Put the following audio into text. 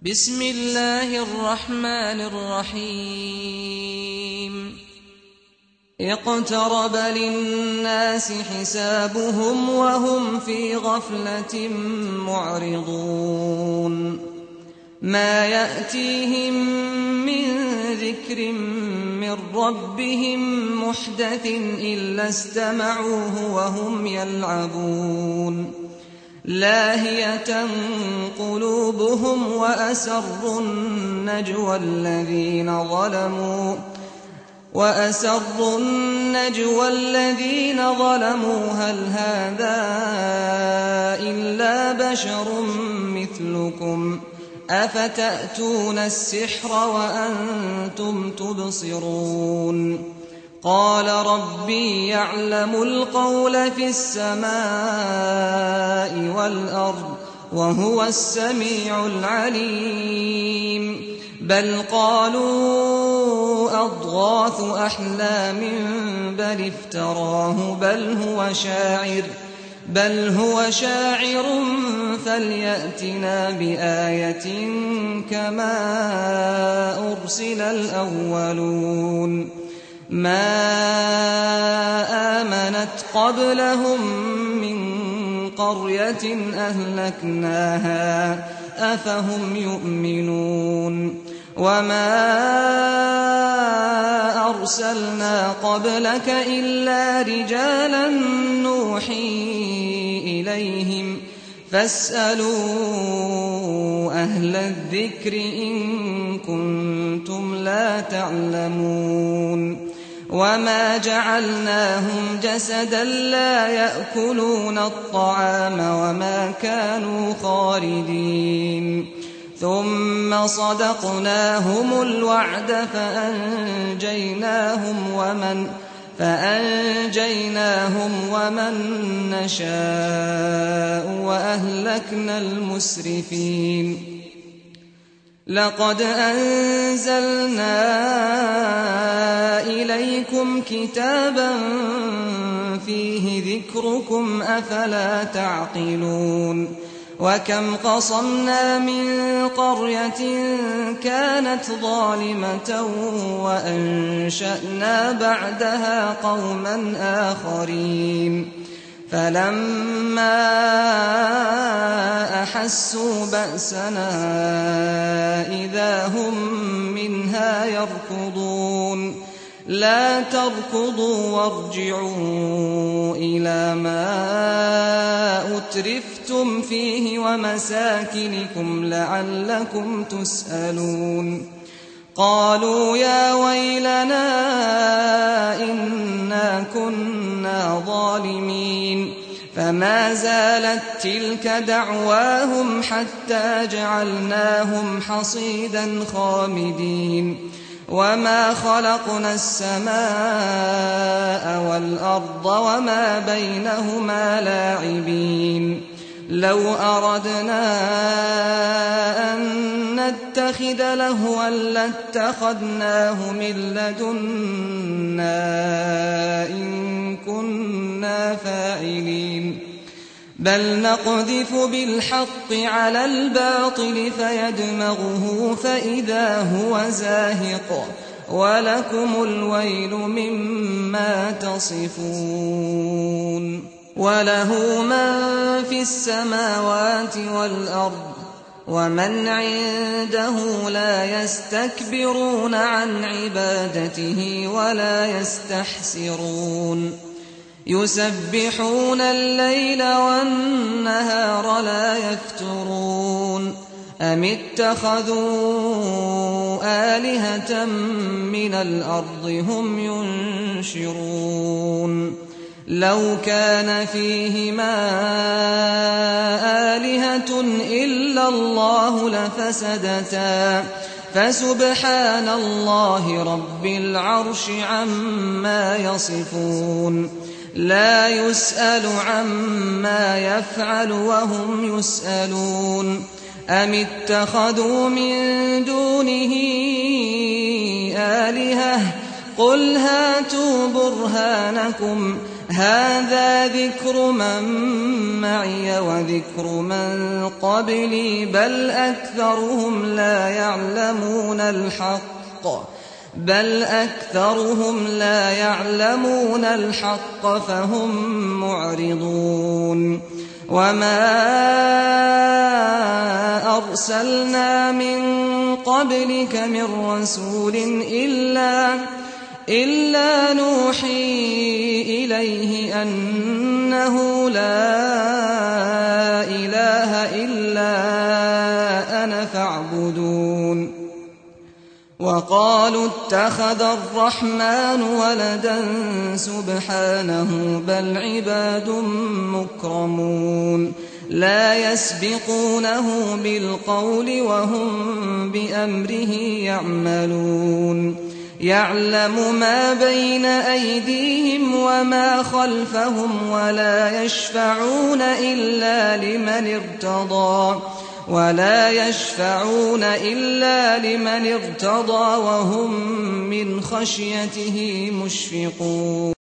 بسم الله الرحمن الرحيم اقترب للناس حسابهم وهم في غفلة معرضون ما يأتيهم من ذكر من ربهم محدث إلا استمعوه وهم يلعبون لاهية قلوبهم وأسروا النجوى الذين ظلموا هل هذا إلا بشر مثلكم أفتأتون السحر وأنتم تبصرون قال ربي يعلم القول في السماء والأرض وهو السميع العليم بل قالوا أضغاث أحلام بل افتراه بل هو شاعر فليأتنا بآية كما أرسل الأولون ما آمنت قبلهم من قرية أهلكناها أفهم يؤمنون وما أرسلنا قبلك إلا رجالا نوحي إليهم فاسألوا أهل الذكر إن كنتم لا تعلمون وما جعلناهم جسدا لا يأكلون الطعام وما كانوا خالدين ثم صدقناهم الوعد فأنجيناهم ومن نشاء وأهلكنا المسرفين لقد أنزلنا إليكم كتابا فيه ذكركم أفلا تعقلون وكم قصمنا من قرية كانت ظالمة وأنشأنا بعدها قوما آخرين فلما أحسوا بأسنا إذا هم منها يركضون لا تركضوا وارجعوا إلى ما أترفتم فيه ومساكنكم لعلكم تسألون قالوا يا ويلنا إنا كنا ظالمين فما زالت تلك دعواهم حتى جعلناهم حصيدا خامدين وما خلقنا السماء والأرض وما بينهما لاعبين لو أردنا أن نتخذ لهوا لاتخذناه من لدنا إن كنا فاعلين بل نقذف بالحق على الباطل فيدمغه فإذا هو زاهق ولكم الويل مما تصفون وله من في السماوات والأرض ومن عنده لا يستكبرون عن عبادته ولا يستحسرون يسبحون الليل والنهار لا يفترون أم اتخذوا آلهة من الأرض هم ينشرون لو كان فيهما آلهة إلا الله لفسدتا فسبحان الله رب العرش عما يصفون لا يسأل عما يفعل وهم يسألون أم اتخذوا من دونه آلهة قل هاتوا برهانكم هذا ذكر من معي وذكر من قبلي بل أكثرهم لا يعلمون الحق فهم معرضون وما أرسلنا من قبلك من رسول إلا نوحي إليه أنه لا إله إلا أنا فاعبدون وقالوا اتخذ الرحمن ولدا سبحانه بل عباد مكرمون لا يسبقونه بالقول وهم بأمره يعملون يعلم ما بين أيديهم وما خلفهم ولا يشفعون إلا لمن ارتضى وهم من خشيته مشفقون